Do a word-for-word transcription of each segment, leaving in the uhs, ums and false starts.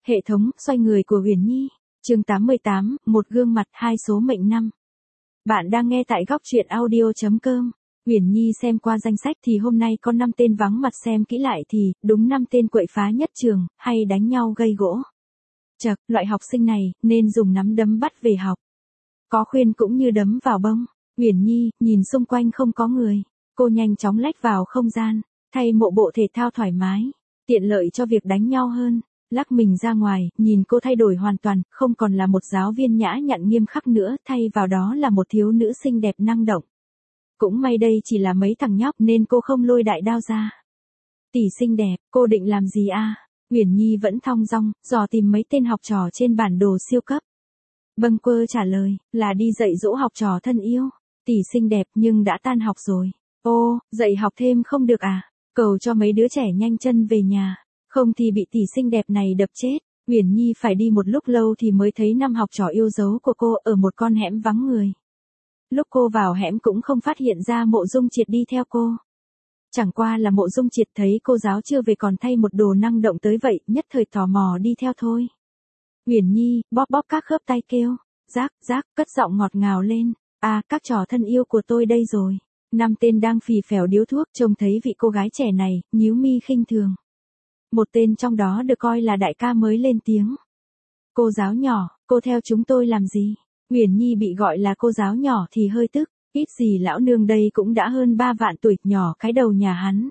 Hệ thống xoay người của Uyển Nhi, chương tám mươi tám, một gương mặt hai số mệnh năm. Bạn đang nghe tại góc truyện audio chấm com. Uyển Nhi xem qua danh sách thì hôm nay có năm tên vắng mặt, xem kỹ lại thì đúng năm tên quậy phá nhất trường, hay đánh nhau gây gỗ. Chậc, loại học sinh này nên dùng nắm đấm bắt về học. Có khuyên cũng như đấm vào bông. Uyển Nhi nhìn xung quanh không có người, cô nhanh chóng lách vào không gian, thay bộ bộ thể thao thoải mái, tiện lợi cho việc đánh nhau hơn. Lắc mình ra ngoài, nhìn cô thay đổi hoàn toàn, không còn là một giáo viên nhã nhặn nghiêm khắc nữa, thay vào đó là một thiếu nữ xinh đẹp năng động. Cũng may đây chỉ là mấy thằng nhóc nên cô không lôi đại đao ra. Tỷ xinh đẹp, cô định làm gì a? Uyển Nhi vẫn thong dong, dò tìm mấy tên học trò trên bản đồ siêu cấp. Bâng quơ trả lời, là đi dạy dỗ học trò thân yêu. Tỷ xinh đẹp nhưng đã tan học rồi. Ô, dạy học thêm không được à? Cầu cho mấy đứa trẻ nhanh chân về nhà. Không thì bị tỷ xinh đẹp này đập chết. Uyển Nhi phải đi một lúc lâu thì mới thấy năm học trò yêu dấu của cô ở một con hẻm vắng người. Lúc cô vào hẻm cũng không phát hiện ra Mộ Dung Triệt đi theo cô. Chẳng qua là Mộ Dung Triệt thấy cô giáo chưa về còn thay một đồ năng động tới vậy, nhất thời tò mò đi theo thôi. Uyển Nhi bóp bóp các khớp tay kêu, rác, rác, cất giọng ngọt ngào lên. À, các trò thân yêu của tôi đây rồi. Năm tên đang phì phèo điếu thuốc, trông thấy vị cô gái trẻ này, nhíu mi khinh thường. Một tên trong đó được coi là đại ca mới lên tiếng. Cô giáo nhỏ, cô theo chúng tôi làm gì? Uyển Nhi bị gọi là cô giáo nhỏ thì hơi tức, ít gì lão nương đây cũng đã hơn ba vạn tuổi, nhỏ cái đầu nhà hắn.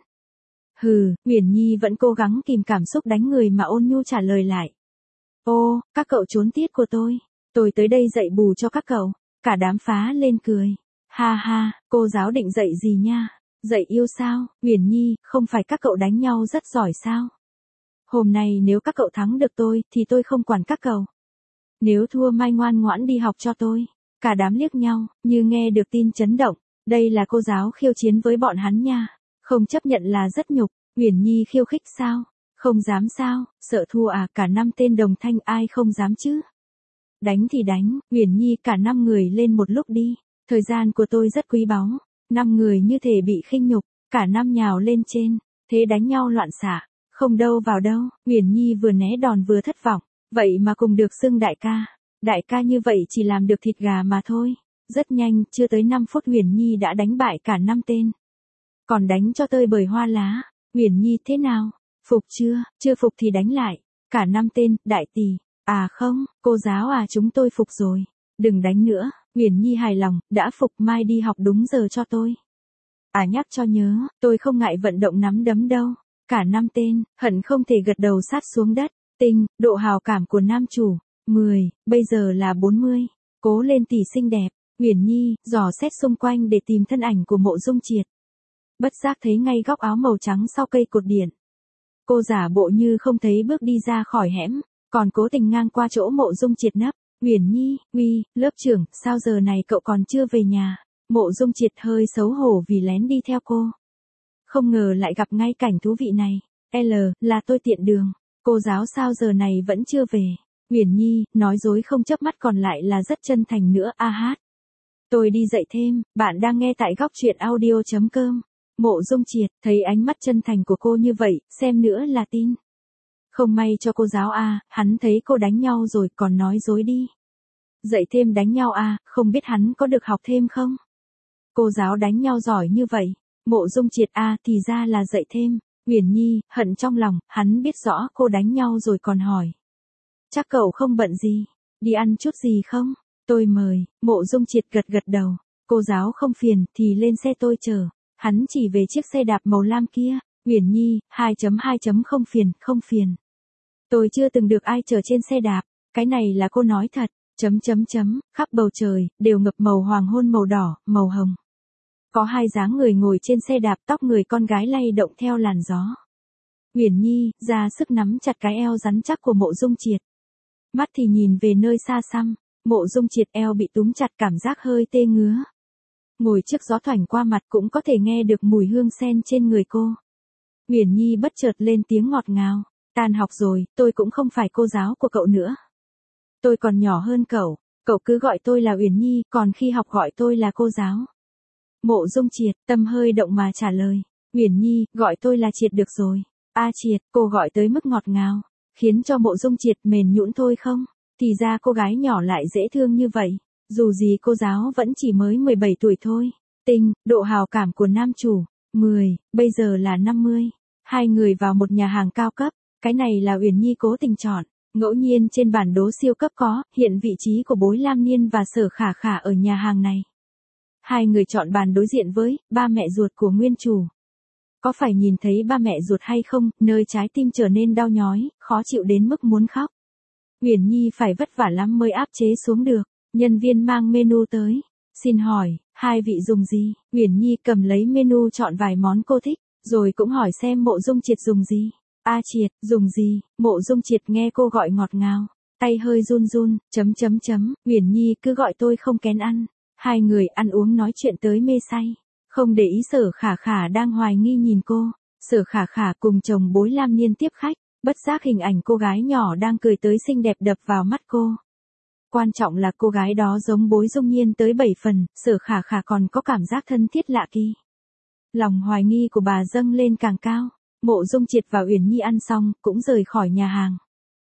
Hừ, Uyển Nhi vẫn cố gắng kìm cảm xúc đánh người mà ôn nhu trả lời lại. Ô, các cậu trốn tiết của tôi, tôi tới đây dạy bù cho các cậu. Cả đám phá lên cười. Ha ha, cô giáo định dạy gì nha? Dạy yêu sao? Uyển Nhi, không phải các cậu đánh nhau rất giỏi sao? Hôm nay nếu các cậu thắng được tôi, thì tôi không quản các cậu. Nếu thua mai ngoan ngoãn đi học cho tôi. Cả đám liếc nhau, như nghe được tin chấn động. Đây là cô giáo khiêu chiến với bọn hắn nha. Không chấp nhận là rất nhục. Uyển Nhi khiêu khích sao? Không dám sao? Sợ thua à? Cả năm tên đồng thanh ai không dám chứ? Đánh thì đánh, Uyển Nhi cả năm người lên một lúc đi. Thời gian của tôi rất quý báu. Năm người như thể bị khinh nhục, cả năm nhào lên trên. Thế đánh nhau loạn xạ. Không đâu vào đâu, Uyển Nhi vừa né đòn vừa thất vọng, vậy mà cùng được xưng đại ca. Đại ca như vậy chỉ làm được thịt gà mà thôi. Rất nhanh, chưa tới năm phút Uyển Nhi đã đánh bại cả năm tên. Còn đánh cho tơi bời hoa lá. Uyển Nhi thế nào? Phục chưa? Chưa phục thì đánh lại. Cả năm tên, đại tỷ. À không, cô giáo à, chúng tôi phục rồi. Đừng đánh nữa. Uyển Nhi hài lòng, đã phục, mai đi học đúng giờ cho tôi. À nhắc cho nhớ, tôi không ngại vận động nắm đấm đâu. Cả năm tên, hận không thể gật đầu sát xuống đất. Tinh, độ hào cảm của nam chủ, mười, bây giờ là bốn mươi. Cố lên tỷ xinh đẹp. Uyển Nhi, dò xét xung quanh để tìm thân ảnh của Mộ Dung Triệt. Bất giác thấy ngay góc áo màu trắng sau cây cột điện. Cô giả bộ như không thấy bước đi ra khỏi hẻm, còn cố tình ngang qua chỗ Mộ Dung Triệt nấp. Uyển Nhi, uy, lớp trưởng, sao giờ này cậu còn chưa về nhà? Mộ Dung Triệt hơi xấu hổ vì lén đi theo cô. Không ngờ lại gặp ngay cảnh thú vị này. L, là tôi tiện đường. Cô giáo sao giờ này vẫn chưa về? Uyển Nhi, nói dối không chớp mắt còn lại là rất chân thành nữa. A hát. Tôi đi dạy thêm, bạn đang nghe tại góc truyện audio chấm com. Mộ Dung Triệt, thấy ánh mắt chân thành của cô như vậy, xem nữa là tin. Không may cho cô giáo a, hắn thấy cô đánh nhau rồi còn nói dối đi. Dạy thêm đánh nhau a, không biết hắn có được học thêm không? Cô giáo đánh nhau giỏi như vậy. Mộ Dung Triệt a, thì ra là dạy thêm. Uyển Nhi, hận trong lòng, hắn biết rõ cô đánh nhau rồi còn hỏi. Chắc cậu không bận gì, đi ăn chút gì không? Tôi mời. Mộ Dung Triệt gật gật đầu. Cô giáo không phiền, thì lên xe tôi chờ. Hắn chỉ về chiếc xe đạp màu lam kia. Uyển Nhi, hai chấm hai chấm không phiền, không phiền. Tôi chưa từng được ai chở trên xe đạp, cái này là cô nói thật. Chấm chấm chấm, khắp bầu trời, đều ngập màu hoàng hôn màu đỏ, màu hồng. Có hai dáng người ngồi trên xe đạp, tóc người con gái lay động theo làn gió. Uyển Nhi, ra sức nắm chặt cái eo rắn chắc của Mộ Dung Triệt. Mắt thì nhìn về nơi xa xăm, Mộ Dung Triệt eo bị túm chặt, cảm giác hơi tê ngứa. Ngồi trước gió thoảng qua mặt cũng có thể nghe được mùi hương sen trên người cô. Uyển Nhi bất chợt lên tiếng ngọt ngào. Tan học rồi, tôi cũng không phải cô giáo của cậu nữa. Tôi còn nhỏ hơn cậu, cậu cứ gọi tôi là Uyển Nhi, còn khi học gọi tôi là cô giáo. Mộ Dung Triệt, tâm hơi động mà trả lời. Uyển Nhi, gọi tôi là Triệt được rồi. A Triệt, cô gọi tới mức ngọt ngào. khiến cho Mộ Dung Triệt mềm nhũn thôi không? Thì ra cô gái nhỏ lại dễ thương như vậy, dù gì cô giáo vẫn chỉ mới mười bảy tuổi thôi. Tinh, độ hào cảm của nam chủ, mười, bây giờ là năm mươi. Hai người vào một nhà hàng cao cấp, cái này là Uyển Nhi cố tình chọn. Ngẫu nhiên trên bản đố siêu cấp có hiện vị trí của Bối Lam Niên và Sở Khả Khả ở nhà hàng này. Hai người chọn bàn đối diện với ba mẹ ruột của nguyên chủ. Có phải nhìn thấy ba mẹ ruột hay không, nơi trái tim trở nên đau nhói, khó chịu đến mức muốn khóc. Uyển Nhi phải vất vả lắm mới áp chế xuống được. Nhân viên mang menu tới. Xin hỏi, hai vị dùng gì? Uyển Nhi cầm lấy menu chọn vài món cô thích, rồi cũng hỏi xem Mộ Dung Triệt dùng gì. A Triệt, dùng gì? Mộ Dung Triệt nghe cô gọi ngọt ngào, tay hơi run run, chấm chấm chấm, Uyển Nhi cứ gọi tôi không kén ăn. Hai người ăn uống nói chuyện tới mê say, không để ý Sở Khả Khả đang hoài nghi nhìn cô. Sở Khả Khả cùng chồng Bối Lam Niên tiếp khách, bất giác hình ảnh cô gái nhỏ đang cười tới xinh đẹp đập vào mắt cô. Quan trọng là cô gái đó giống Bối Dung Nhiên tới bảy phần, Sở Khả Khả còn có cảm giác thân thiết lạ kỳ. Lòng hoài nghi của bà dâng lên càng cao. Mộ Dung Triệt và Uyển Nhi ăn xong, cũng rời khỏi nhà hàng.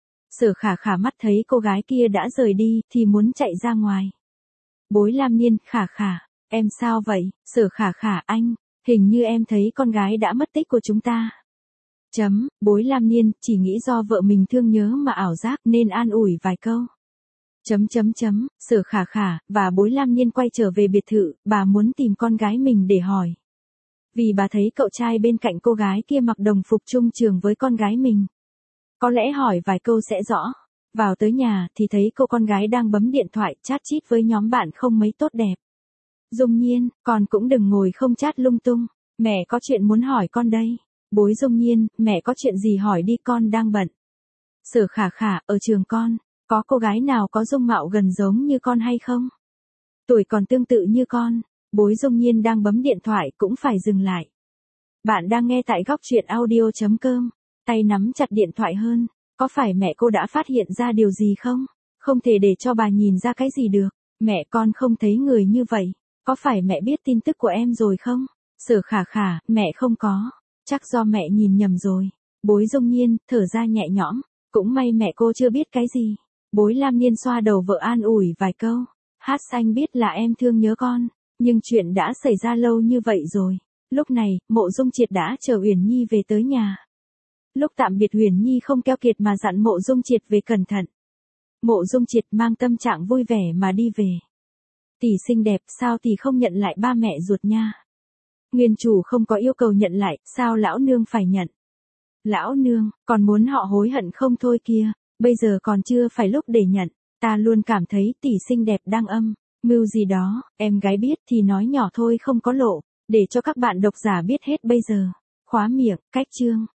Sở Khả Khả mắt thấy cô gái kia đã rời đi, thì muốn chạy ra ngoài. Bối Lam Niên, Khả Khả, em sao vậy? Sở Khả Khả, anh, hình như em thấy con gái đã mất tích của chúng ta. Chấm, Bối Lam Niên, chỉ nghĩ do vợ mình thương nhớ mà ảo giác nên an ủi vài câu. Chấm chấm chấm, Sở Khả Khả và Bối Lam Niên quay trở về biệt thự, bà muốn tìm con gái mình để hỏi. Vì bà thấy cậu trai bên cạnh cô gái kia mặc đồng phục chung trường với con gái mình. Có lẽ hỏi vài câu sẽ rõ. Vào tới nhà thì thấy cô con gái đang bấm điện thoại chat chít với nhóm bạn không mấy tốt đẹp. Dung Nhiên, con cũng đừng ngồi không chat lung tung. Mẹ có chuyện muốn hỏi con đây. Bối Dung Nhiên, mẹ có chuyện gì hỏi đi, con đang bận. Sở Khả Khả, ở trường con, có cô gái nào có dung mạo gần giống như con hay không? Tuổi còn tương tự như con. Bối Dung Nhiên đang bấm điện thoại cũng phải dừng lại. Bạn đang nghe tại góc truyện audio chấm com. Tay nắm chặt điện thoại hơn. Có phải mẹ cô đã phát hiện ra điều gì không? Không thể để cho bà nhìn ra cái gì được. Mẹ con không thấy người như vậy. Có phải mẹ biết tin tức của em rồi không? Sở Khả Khả, mẹ không có. Chắc do mẹ nhìn nhầm rồi. Bối Dung Nhiên, thở ra nhẹ nhõm. Cũng may mẹ cô chưa biết cái gì. Bối Lam Niên xoa đầu vợ an ủi vài câu. Hát xanh biết là em thương nhớ con. Nhưng chuyện đã xảy ra lâu như vậy rồi. Lúc này, Mộ Dung Triệt đã chờ Uyển Nhi về tới nhà. Lúc tạm biệt Uyển Nhi không keo kiệt mà dặn Mộ Dung Triệt về cẩn thận. Mộ Dung Triệt mang tâm trạng vui vẻ mà đi về. Tỷ xinh đẹp, sao tỷ không nhận lại ba mẹ ruột nha? Nguyên chủ không có yêu cầu nhận lại, sao lão nương phải nhận? Lão nương, còn muốn họ hối hận không thôi kia, bây giờ còn chưa phải lúc để nhận. Ta luôn cảm thấy tỷ xinh đẹp đang âm mưu gì đó, em gái biết thì nói nhỏ thôi không có lộ, để cho các bạn độc giả biết hết bây giờ. Khóa miệng, cách chương.